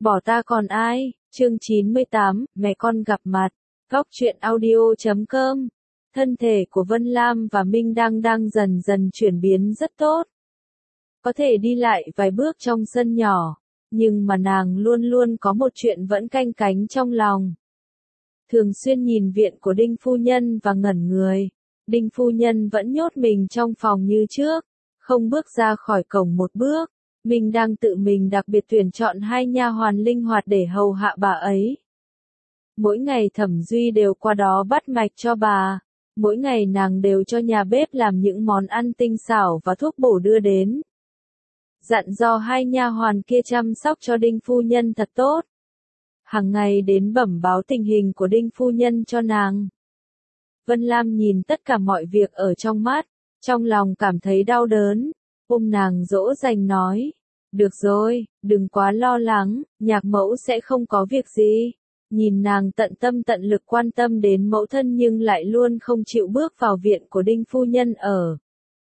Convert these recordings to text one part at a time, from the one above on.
Bỏ ta còn ai, chương 98, mẹ con gặp mặt, góc truyện audio.com. Thân thể của Vân Lam và Minh đang dần dần chuyển biến rất tốt. Có thể đi lại vài bước trong sân nhỏ, nhưng mà nàng luôn luôn có một chuyện vẫn canh cánh trong lòng. Thường xuyên nhìn viện của Đinh phu nhân và ngẩn người. Đinh phu nhân vẫn nhốt mình trong phòng như trước, không bước ra khỏi cổng một bước. Mình đang tự mình đặc biệt tuyển chọn 2 nha hoàn linh hoạt để hầu hạ bà ấy. Mỗi ngày Thẩm Duy đều qua đó bắt mạch cho bà. Mỗi ngày nàng đều cho nhà bếp làm những món ăn tinh xảo và thuốc bổ đưa đến. Dặn dò 2 nha hoàn kia chăm sóc cho Đinh phu nhân thật tốt. Hàng ngày đến bẩm báo tình hình của Đinh phu nhân cho nàng. Vân Lam nhìn tất cả mọi việc ở trong mắt, trong lòng cảm thấy đau đớn. Ôm nàng dỗ dành nói, được rồi, đừng quá lo lắng, nhạc mẫu sẽ không có việc gì. Nhìn nàng tận tâm tận lực quan tâm đến mẫu thân nhưng lại luôn không chịu bước vào viện của Đinh phu nhân ở.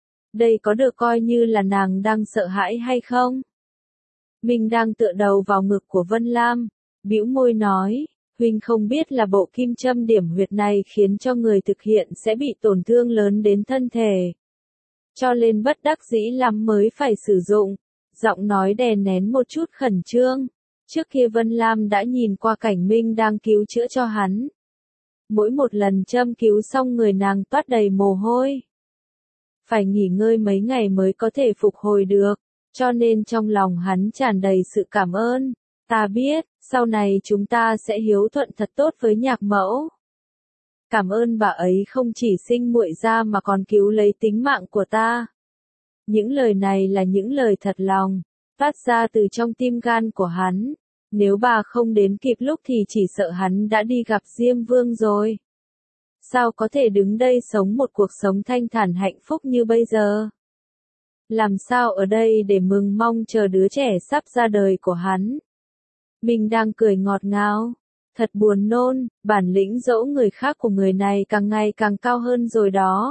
Đây có được coi như là nàng đang sợ hãi hay không? Mình đang tựa đầu vào ngực của Vân Lam, bĩu môi nói, huynh không biết là bộ kim châm điểm huyệt này khiến cho người thực hiện sẽ bị tổn thương lớn đến thân thể. Cho nên bất đắc dĩ lắm mới phải sử dụng. Giọng nói đè nén một chút khẩn trương. Trước kia Vân Lam đã nhìn qua cảnh Minh đang cứu chữa cho hắn. Mỗi một lần châm cứu xong người nàng toát đầy mồ hôi. Phải nghỉ ngơi mấy ngày mới có thể phục hồi được. Cho nên trong lòng hắn tràn đầy sự cảm ơn. Ta biết, sau này chúng ta sẽ hiếu thuận thật tốt với nhạc mẫu. Cảm ơn bà ấy không chỉ sinh muội ra mà còn cứu lấy tính mạng của ta. Những lời này là những lời thật lòng, phát ra từ trong tim gan của hắn. Nếu bà không đến kịp lúc thì chỉ sợ hắn đã đi gặp Diêm Vương rồi. Sao có thể đứng đây sống một cuộc sống thanh thản hạnh phúc như bây giờ? Làm sao ở đây để mừng mong chờ đứa trẻ sắp ra đời của hắn? Mình đang cười ngọt ngào. Thật buồn nôn, bản lĩnh dỗ người khác của người này càng ngày càng cao hơn rồi đó.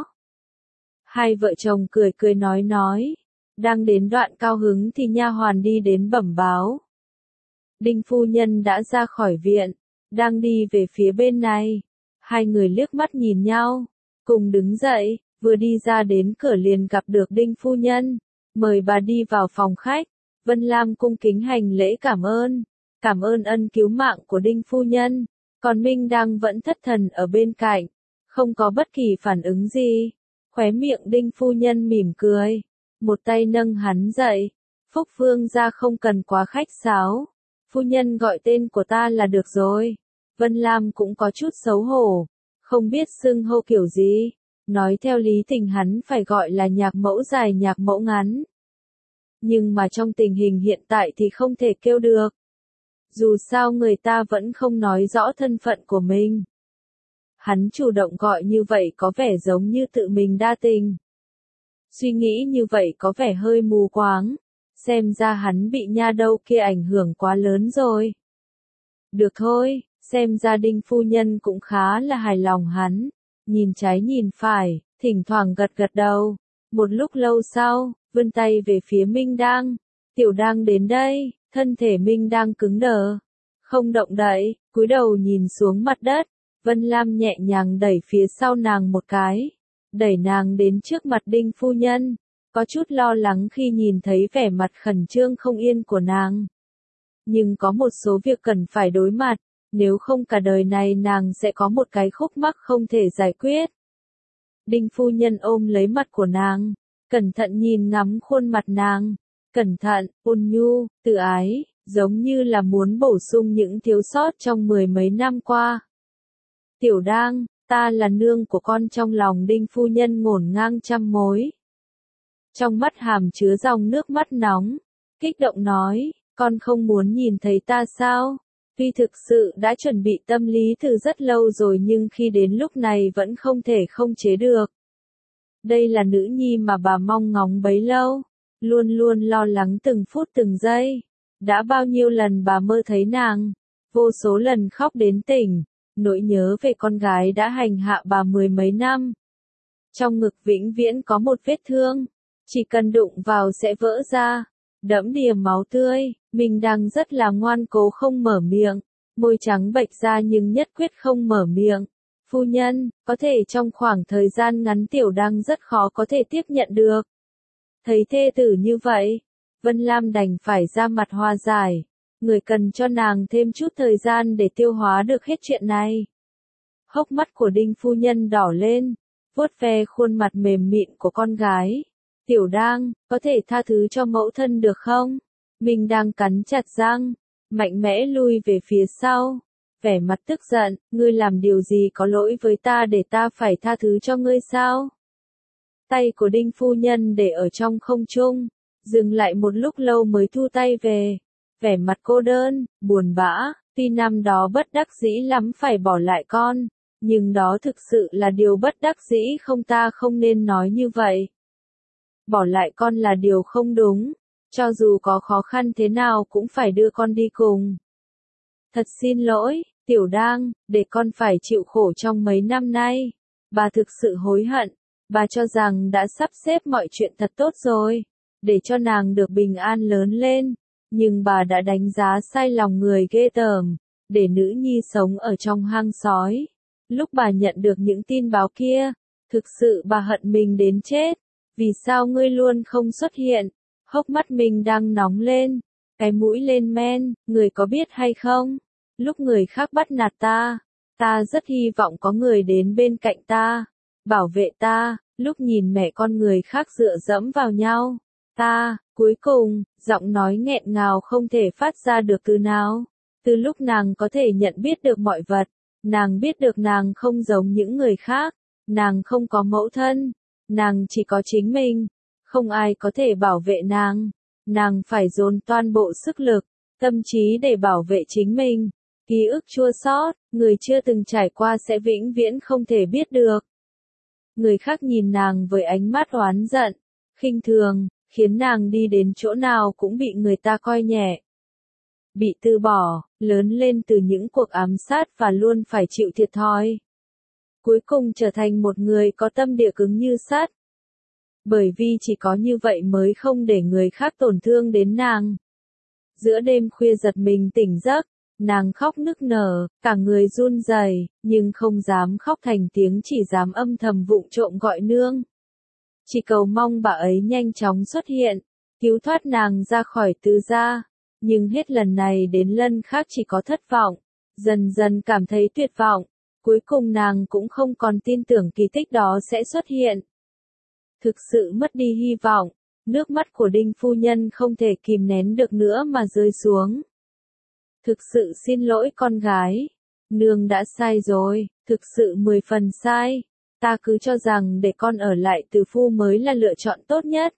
Hai vợ chồng cười cười nói. Đang đến đoạn cao hứng thì nha hoàn đi đến bẩm báo. Đinh phu nhân đã ra khỏi viện, đang đi về phía bên này. Hai người liếc mắt nhìn nhau, cùng đứng dậy, vừa đi ra đến cửa liền gặp được Đinh phu nhân. Mời bà đi vào phòng khách. Vân Lam cung kính hành lễ cảm ơn ân cứu mạng của Đinh phu nhân. Còn Minh đang vẫn thất thần ở bên cạnh, không có bất kỳ phản ứng gì. Khóe miệng Đinh phu nhân mỉm cười, một tay nâng hắn dậy. Phúc Vương gia không cần quá khách sáo, phu nhân gọi tên của ta là được rồi. Vân Lam cũng có chút xấu hổ, không biết xưng hô kiểu gì. Nói theo lý tình hắn phải gọi là nhạc mẫu dài nhạc mẫu ngắn. Nhưng mà trong tình hình hiện tại thì không thể kêu được. Dù sao người ta vẫn không nói rõ thân phận của mình. Hắn chủ động gọi như vậy có vẻ giống như tự mình đa tình. Suy nghĩ như vậy có vẻ hơi mù quáng. Xem ra hắn bị nha đầu kia ảnh hưởng quá lớn rồi. Được thôi, xem ra Đinh phu nhân cũng khá là hài lòng hắn. Nhìn trái nhìn phải, thỉnh thoảng gật gật đầu. Một lúc lâu sau, vươn tay về phía Minh Đang. Tiểu Đang đến đây. Thân thể Minh đang cứng đờ, không động đậy, cúi đầu nhìn xuống mặt đất. Vân Lam nhẹ nhàng đẩy phía sau nàng một cái, đẩy nàng đến trước mặt Đinh phu nhân, có chút lo lắng khi nhìn thấy vẻ mặt khẩn trương không yên của nàng. Nhưng có một số việc cần phải đối mặt, nếu không cả đời này nàng sẽ có một cái khúc mắc không thể giải quyết. Đinh phu nhân ôm lấy mặt của nàng, cẩn thận nhìn ngắm khuôn mặt nàng. Cẩn thận, ôn nhu, tự ái, giống như là muốn bổ sung những thiếu sót trong 10 mấy năm qua. Tiểu Đang, ta là nương của con trong lòng Đinh phu nhân ngổn ngang trăm mối. Trong mắt hàm chứa dòng nước mắt nóng, kích động nói, con không muốn nhìn thấy ta sao? Tuy thực sự đã chuẩn bị tâm lý từ rất lâu rồi nhưng khi đến lúc này vẫn không thể không chế được. Đây là nữ nhi mà bà mong ngóng bấy lâu. Luôn luôn lo lắng từng phút từng giây. Đã bao nhiêu lần bà mơ thấy nàng, vô số lần khóc đến tỉnh, nỗi nhớ về con gái đã hành hạ bà 10 mấy năm. Trong ngực vĩnh viễn có một vết thương, chỉ cần đụng vào sẽ vỡ ra. đẫm đìa máu tươi, mình đang rất là ngoan cố không mở miệng, môi trắng bệch ra nhưng nhất quyết không mở miệng. Phu nhân, có thể trong khoảng thời gian ngắn tiểu đang rất khó có thể tiếp nhận được. Thấy thê tử như vậy, Vân Lam đành phải ra mặt hòa giải, người cần cho nàng thêm chút thời gian để tiêu hóa được hết chuyện này. Hốc mắt của Đinh phu nhân đỏ lên, vuốt ve khuôn mặt mềm mịn của con gái. Tiểu đang, có thể tha thứ cho mẫu thân được không? Mình đang cắn chặt răng, mạnh mẽ lui về phía sau. Vẻ mặt tức giận, ngươi làm điều gì có lỗi với ta để ta phải tha thứ cho ngươi sao? Tay của Đinh phu nhân để ở trong không trung, dừng lại một lúc lâu mới thu tay về. Vẻ mặt cô đơn, buồn bã, tuy năm đó bất đắc dĩ lắm phải bỏ lại con, nhưng đó thực sự là điều bất đắc dĩ không, ta không nên nói như vậy. Bỏ lại con là điều không đúng, cho dù có khó khăn thế nào cũng phải đưa con đi cùng. Thật xin lỗi, tiểu đang, để con phải chịu khổ trong mấy năm nay. Bà thực sự hối hận, bà cho rằng đã sắp xếp mọi chuyện thật tốt rồi, để cho nàng được bình an lớn lên, nhưng bà đã đánh giá sai lòng người ghê tởm, để nữ nhi sống ở trong hang sói. Lúc bà nhận được những tin báo kia, thực sự bà hận mình đến chết. Vì sao ngươi luôn không xuất hiện? Hốc mắt mình đang nóng lên, cái mũi lên men, người có biết hay không? Lúc người khác bắt nạt ta, ta rất hy vọng có người đến bên cạnh ta, bảo vệ ta, lúc nhìn mẹ con người khác dựa dẫm vào nhau. Cuối cùng, giọng nói nghẹn ngào không thể phát ra được từ nào. Từ lúc nàng có thể nhận biết được mọi vật, nàng biết được nàng không giống những người khác, nàng không có mẫu thân, nàng chỉ có chính mình, không ai có thể bảo vệ nàng phải dồn toàn bộ sức lực, tâm trí để bảo vệ chính mình. Ký ức chua xót, người chưa từng trải qua sẽ vĩnh viễn không thể biết được. Người khác nhìn nàng với ánh mắt oán giận, khinh thường, khiến nàng đi đến chỗ nào cũng bị người ta coi nhẹ. Bị từ bỏ, lớn lên từ những cuộc ám sát và luôn phải chịu thiệt thòi. Cuối cùng trở thành một người có tâm địa cứng như sắt. Bởi vì chỉ có như vậy mới không để người khác tổn thương đến nàng. Giữa đêm khuya giật mình tỉnh giấc, nàng khóc nức nở, cả người run rẩy, nhưng không dám khóc thành tiếng, chỉ dám âm thầm vụng trộm gọi nương. Chỉ cầu mong bà ấy nhanh chóng xuất hiện, cứu thoát nàng ra khỏi Từ gia. Nhưng hết lần này đến lần khác chỉ có thất vọng, dần dần cảm thấy tuyệt vọng. Cuối cùng nàng cũng không còn tin tưởng kỳ tích đó sẽ xuất hiện. Thực sự mất đi hy vọng, nước mắt của Đinh phu nhân không thể kìm nén được nữa mà rơi xuống. Thực sự xin lỗi con gái, nương đã sai rồi, thực sự 10 phần sai. Ta cứ cho rằng để con ở lại Từ Phu mới là lựa chọn tốt nhất.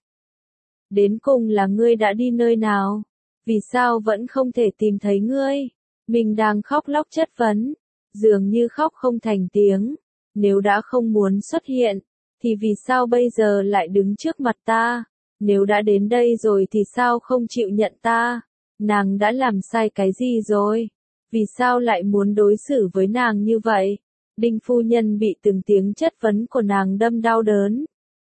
Đến cùng là ngươi đã đi nơi nào? Vì sao vẫn không thể tìm thấy ngươi? Mình đang khóc lóc chất vấn, dường như khóc không thành tiếng. Nếu đã không muốn xuất hiện, thì vì sao bây giờ lại đứng trước mặt ta? Nếu đã đến đây rồi thì sao không chịu nhận ta? Nàng đã làm sai cái gì rồi? Vì sao lại muốn đối xử với nàng như vậy? Đinh phu nhân bị từng tiếng chất vấn của nàng đâm đau đớn.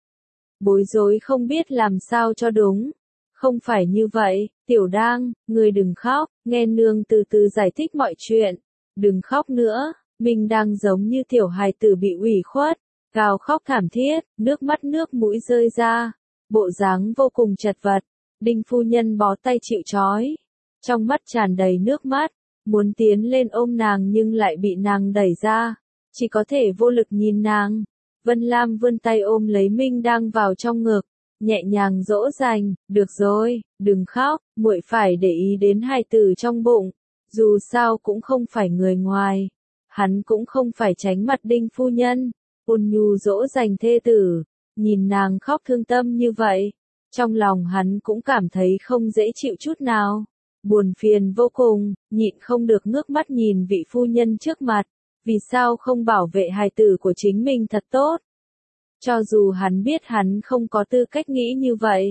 Bối rối không biết làm sao cho đúng. Không phải như vậy, tiểu đang, ngươi đừng khóc, nghe nương từ từ giải thích mọi chuyện. Đừng khóc nữa, mình đang giống như tiểu hài tử bị ủy khuất, gào khóc thảm thiết, nước mắt nước mũi rơi ra, bộ dáng vô cùng chật vật. Đinh phu nhân bó tay chịu trói, trong mắt tràn đầy nước mắt, muốn tiến lên ôm nàng nhưng lại bị nàng đẩy ra, chỉ có thể vô lực nhìn nàng. Vân Lam vươn tay ôm lấy Minh đang vào trong ngực, nhẹ nhàng dỗ dành, được rồi, đừng khóc, muội phải để ý đến hài tử trong bụng, dù sao cũng không phải người ngoài, hắn cũng không phải tránh mặt Đinh phu nhân. Ôn nhu dỗ dành thê tử, nhìn nàng khóc thương tâm như vậy, trong lòng hắn cũng cảm thấy không dễ chịu chút nào, buồn phiền vô cùng, nhịn không được ngước mắt nhìn vị phu nhân trước mặt, vì sao không bảo vệ hài tử của chính mình thật tốt? Cho dù hắn biết hắn không có tư cách nghĩ như vậy.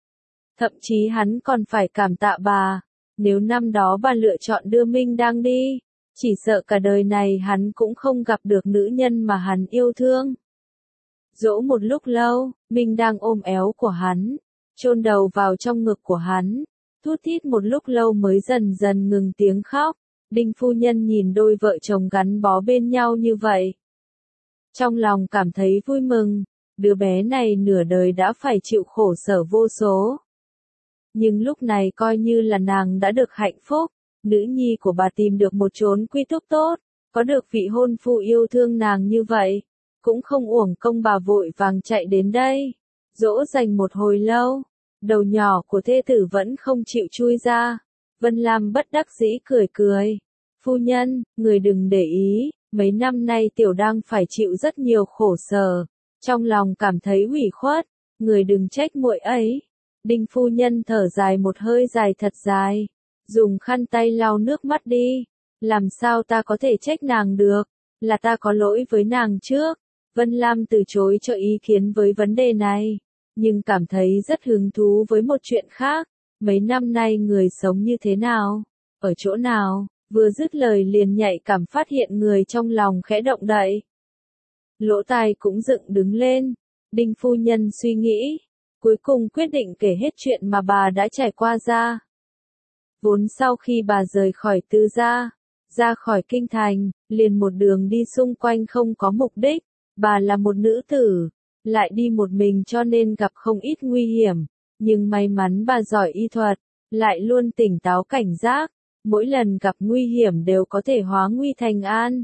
Thậm chí hắn còn phải cảm tạ bà, nếu năm đó bà lựa chọn đưa Minh đang đi, chỉ sợ cả đời này hắn cũng không gặp được nữ nhân mà hắn yêu thương. Dỗ một lúc lâu, Minh đang ôm éo của hắn, chôn đầu vào trong ngực của hắn, thút thít một lúc lâu mới dần dần ngừng tiếng khóc. Đinh phu nhân nhìn đôi vợ chồng gắn bó bên nhau như vậy, trong lòng cảm thấy vui mừng, đứa bé này nửa đời đã phải chịu khổ sở vô số. Nhưng lúc này coi như là nàng đã được hạnh phúc, nữ nhi của bà tìm được một chốn quy túc tốt, có được vị hôn phu yêu thương nàng như vậy, cũng không uổng công bà vội vàng chạy đến đây, dỗ dành một hồi lâu, đầu nhỏ của thê tử vẫn không chịu chui ra. Vân Lam bất đắc dĩ cười cười, phu nhân, người đừng để ý, mấy năm nay tiểu đang phải chịu rất nhiều khổ sở, trong lòng cảm thấy ủy khuất, người đừng trách muội ấy. Đinh phu nhân thở dài một hơi dài thật dài, dùng khăn tay lau nước mắt đi, làm sao ta có thể trách nàng được, là ta có lỗi với nàng trước. Vân Lam từ chối cho ý kiến với vấn đề này, nhưng cảm thấy rất hứng thú với một chuyện khác, mấy năm nay người sống như thế nào, ở chỗ nào, vừa dứt lời liền nhạy cảm phát hiện người trong lòng khẽ động đậy. Lỗ tai cũng dựng đứng lên, Đinh phu nhân suy nghĩ, cuối cùng quyết định kể hết chuyện mà bà đã trải qua ra. Vốn sau khi bà rời khỏi Tư gia, ra khỏi kinh thành, liền một đường đi xung quanh không có mục đích, bà là một nữ tử, lại đi một mình cho nên gặp không ít nguy hiểm, nhưng may mắn bà giỏi y thuật, lại luôn tỉnh táo cảnh giác, mỗi lần gặp nguy hiểm đều có thể hóa nguy thành an.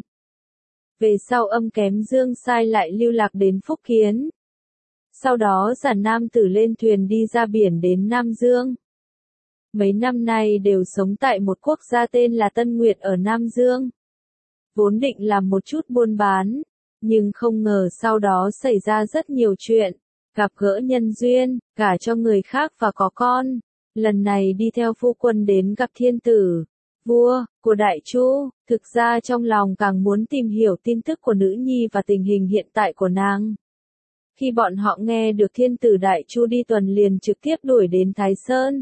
Về sau Âm Kém Dương sai lại lưu lạc đến Phúc Kiến. Sau đó giả nam tử lên thuyền đi ra biển đến Nam Dương. Mấy năm nay đều sống tại một quốc gia tên là Tân Nguyệt ở Nam Dương. Vốn định làm một chút buôn bán, nhưng không ngờ sau đó xảy ra rất nhiều chuyện, gặp gỡ nhân duyên, gả cho người khác và có con. Lần này đi theo phu quân đến gặp thiên tử, vua, của Đại Chu, thực ra trong lòng càng muốn tìm hiểu tin tức của nữ nhi và tình hình hiện tại của nàng. Khi bọn họ nghe được thiên tử Đại Chu đi tuần liền trực tiếp đuổi đến Thái Sơn.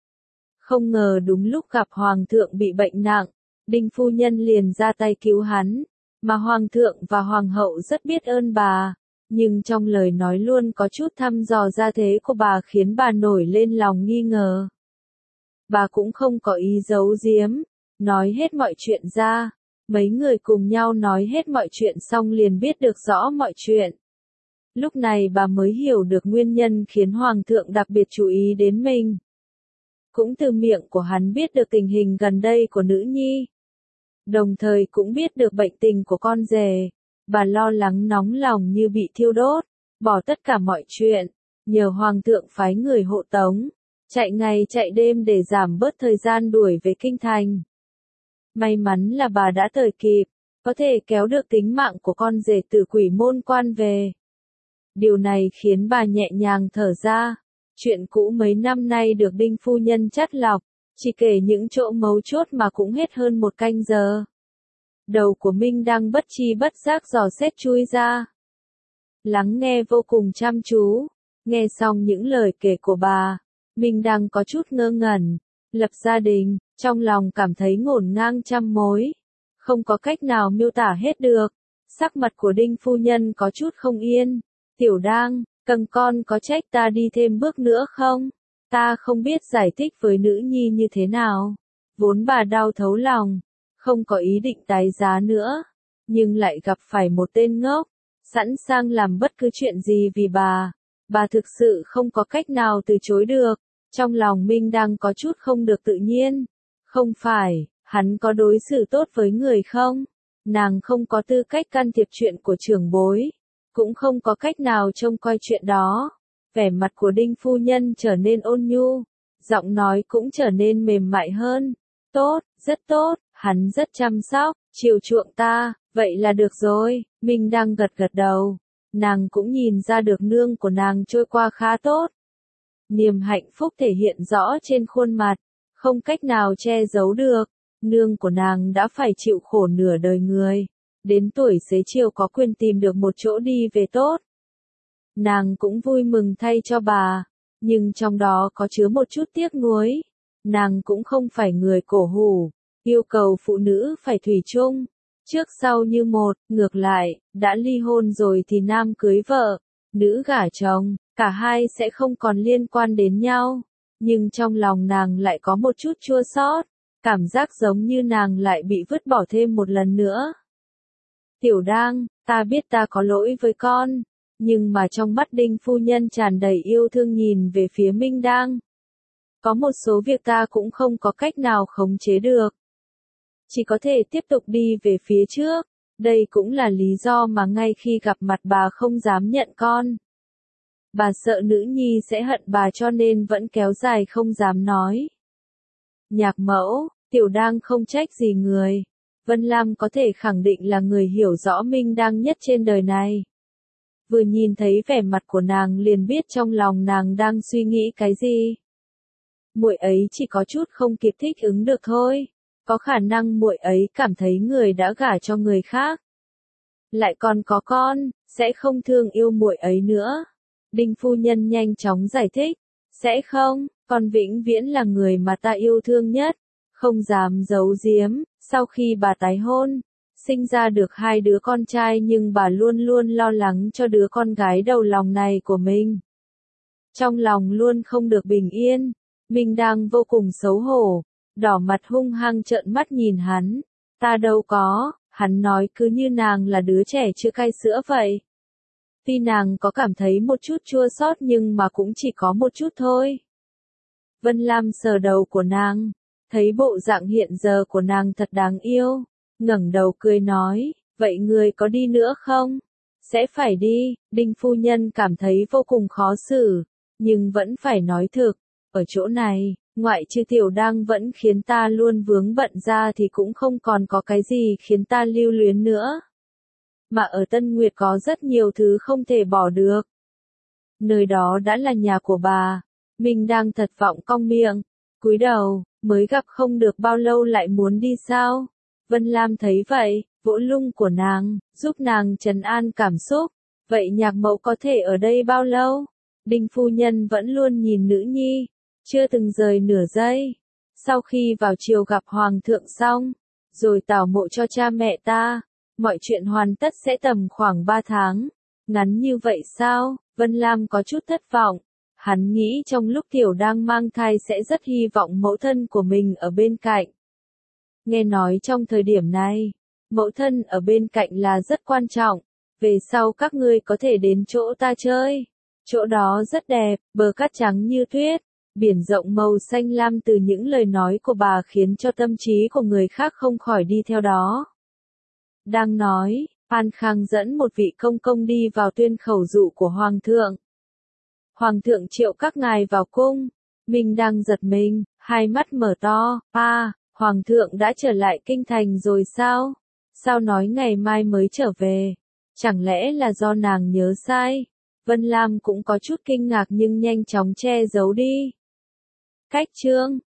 Không ngờ đúng lúc gặp Hoàng thượng bị bệnh nặng, Đinh phu nhân liền ra tay cứu hắn, mà Hoàng thượng và Hoàng hậu rất biết ơn bà, nhưng trong lời nói luôn có chút thăm dò gia thế của bà khiến bà nổi lên lòng nghi ngờ. Bà cũng không có ý giấu giếm, nói hết mọi chuyện ra, mấy người cùng nhau nói hết mọi chuyện xong liền biết được rõ mọi chuyện. Lúc này bà mới hiểu được nguyên nhân khiến Hoàng thượng đặc biệt chú ý đến mình. Cũng từ miệng của hắn biết được tình hình gần đây của nữ nhi. Đồng thời cũng biết được bệnh tình của con rể. Bà lo lắng nóng lòng như bị thiêu đốt, bỏ tất cả mọi chuyện, nhờ Hoàng thượng phái người hộ tống, chạy ngày chạy đêm để giảm bớt thời gian đuổi về kinh thành. May mắn là bà đã thời kịp, có thể kéo được tính mạng của con rể từ Quỷ Môn Quan về. Điều này khiến bà nhẹ nhàng thở ra. Chuyện cũ mấy năm nay được Đinh phu nhân chắt lọc, chỉ kể những chỗ mấu chốt mà cũng hết hơn một canh giờ. Đầu của Minh đang bất tri bất giác dò xét chui ra. Lắng nghe vô cùng chăm chú, nghe xong những lời kể của bà, Minh đang có chút ngơ ngẩn, lập gia đình, trong lòng cảm thấy ngổn ngang trăm mối, không có cách nào miêu tả hết được. Sắc mặt của Đinh phu nhân có chút không yên, tiểu đang, cần con có trách ta đi thêm bước nữa không? Ta không biết giải thích với nữ nhi như thế nào. Vốn bà đau thấu lòng, không có ý định tái giá nữa, nhưng lại gặp phải một tên ngốc, sẵn sàng làm bất cứ chuyện gì vì bà thực sự không có cách nào từ chối được. Trong lòng Minh đang có chút không được tự nhiên. Không phải, hắn có đối xử tốt với người không? Nàng không có tư cách can thiệp chuyện của trưởng bối, cũng không có cách nào trông coi chuyện đó. Vẻ mặt của Đinh phu nhân trở nên ôn nhu, giọng nói cũng trở nên mềm mại hơn. Tốt, rất tốt, hắn rất chăm sóc, chiều chuộng ta, vậy là được rồi. Minh đang gật gật đầu, nàng cũng nhìn ra được nương của nàng trôi qua khá tốt. Niềm hạnh phúc thể hiện rõ trên khuôn mặt, không cách nào che giấu được. Nương của nàng đã phải chịu khổ nửa đời người, đến tuổi xế chiều có quyền tìm được một chỗ đi về tốt. Nàng cũng vui mừng thay cho bà, nhưng trong đó có chứa một chút tiếc nuối. Nàng cũng không phải người cổ hủ, yêu cầu phụ nữ phải thủy chung, trước sau như một, ngược lại, đã ly hôn rồi thì nam cưới vợ, nữ gả chồng, cả hai sẽ không còn liên quan đến nhau. Nhưng trong lòng nàng lại có một chút chua xót, cảm giác giống như nàng lại bị vứt bỏ thêm một lần nữa. Tiểu Đang, ta biết ta có lỗi với con, nhưng mà trong mắt Đinh phu nhân tràn đầy yêu thương nhìn về phía Minh Đang. Có một số việc ta cũng không có cách nào khống chế được. Chỉ có thể tiếp tục đi về phía trước. Đây cũng là lý do mà ngay khi gặp mặt bà không dám nhận con. Bà sợ nữ nhi sẽ hận bà cho nên vẫn kéo dài không dám nói. Nhạc mẫu, Tiểu Đang không trách gì người. Vân Lam có thể khẳng định là người hiểu rõ Minh Đang nhất trên đời này. Vừa nhìn thấy vẻ mặt của nàng liền biết trong lòng nàng đang suy nghĩ cái gì. Muội ấy chỉ có chút không kịp thích ứng được thôi. Có khả năng muội ấy cảm thấy người đã gả cho người khác, lại còn có con, sẽ không thương yêu muội ấy nữa. Đinh phu nhân nhanh chóng giải thích, sẽ không, con vĩnh viễn là người mà ta yêu thương nhất, không dám giấu giếm. Sau khi bà tái hôn, sinh ra được 2 đứa con trai nhưng bà luôn luôn lo lắng cho đứa con gái đầu lòng này của mình. Trong lòng luôn không được bình yên, Minh Đang vô cùng xấu hổ, đỏ mặt hung hăng trợn mắt nhìn hắn. Ta đâu có, hắn nói cứ như nàng là đứa trẻ chưa cai sữa vậy. Tuy nàng có cảm thấy một chút chua xót nhưng mà cũng chỉ có một chút thôi. Vân Lam sờ đầu của nàng, thấy bộ dạng hiện giờ của nàng thật đáng yêu, ngẩng đầu cười nói, vậy người có đi nữa không? Sẽ phải đi. Đinh phu nhân cảm thấy vô cùng khó xử, nhưng vẫn phải nói thực, ở chỗ này, ngoại trừ Tiểu Đang vẫn khiến ta luôn vướng bận ra thì cũng không còn có cái gì khiến ta lưu luyến nữa. Mà ở Tân Nguyệt có rất nhiều thứ không thể bỏ được. Nơi đó đã là nhà của bà. Mình đang thật vọng cong miệng, cúi đầu, mới gặp không được bao lâu lại muốn đi sao? Vân Lam thấy vậy, vỗ lưng của nàng, giúp nàng trấn an cảm xúc. Vậy nhạc mẫu có thể ở đây bao lâu? Đinh phu nhân vẫn luôn nhìn nữ nhi, chưa từng rời nửa giây. Sau khi vào triều gặp hoàng thượng xong, rồi tảo mộ cho cha mẹ ta, mọi chuyện hoàn tất sẽ tầm khoảng 3 tháng. Ngắn như vậy sao? Vân Lam có chút thất vọng. Hắn nghĩ trong lúc Tiểu đang mang thai sẽ rất hy vọng mẫu thân của mình ở bên cạnh. Nghe nói trong thời điểm này, mẫu thân ở bên cạnh là rất quan trọng. Về sau các ngươi có thể đến chỗ ta chơi. Chỗ đó rất đẹp, bờ cát trắng như tuyết, biển rộng màu xanh lam. Từ những lời nói của bà khiến cho tâm trí của người khác không khỏi đi theo đó. Đang nói, An Khang dẫn một vị công công đi vào tuyên khẩu dụ của Hoàng thượng. Hoàng thượng triệu các ngài vào cung. Mình đang giật mình, hai mắt mở to. Hoàng thượng đã trở lại kinh thành rồi sao? Sao nói ngày mai mới trở về? Chẳng lẽ là do nàng nhớ sai? Vân Lam cũng có chút kinh ngạc nhưng nhanh chóng che giấu đi. Cách chương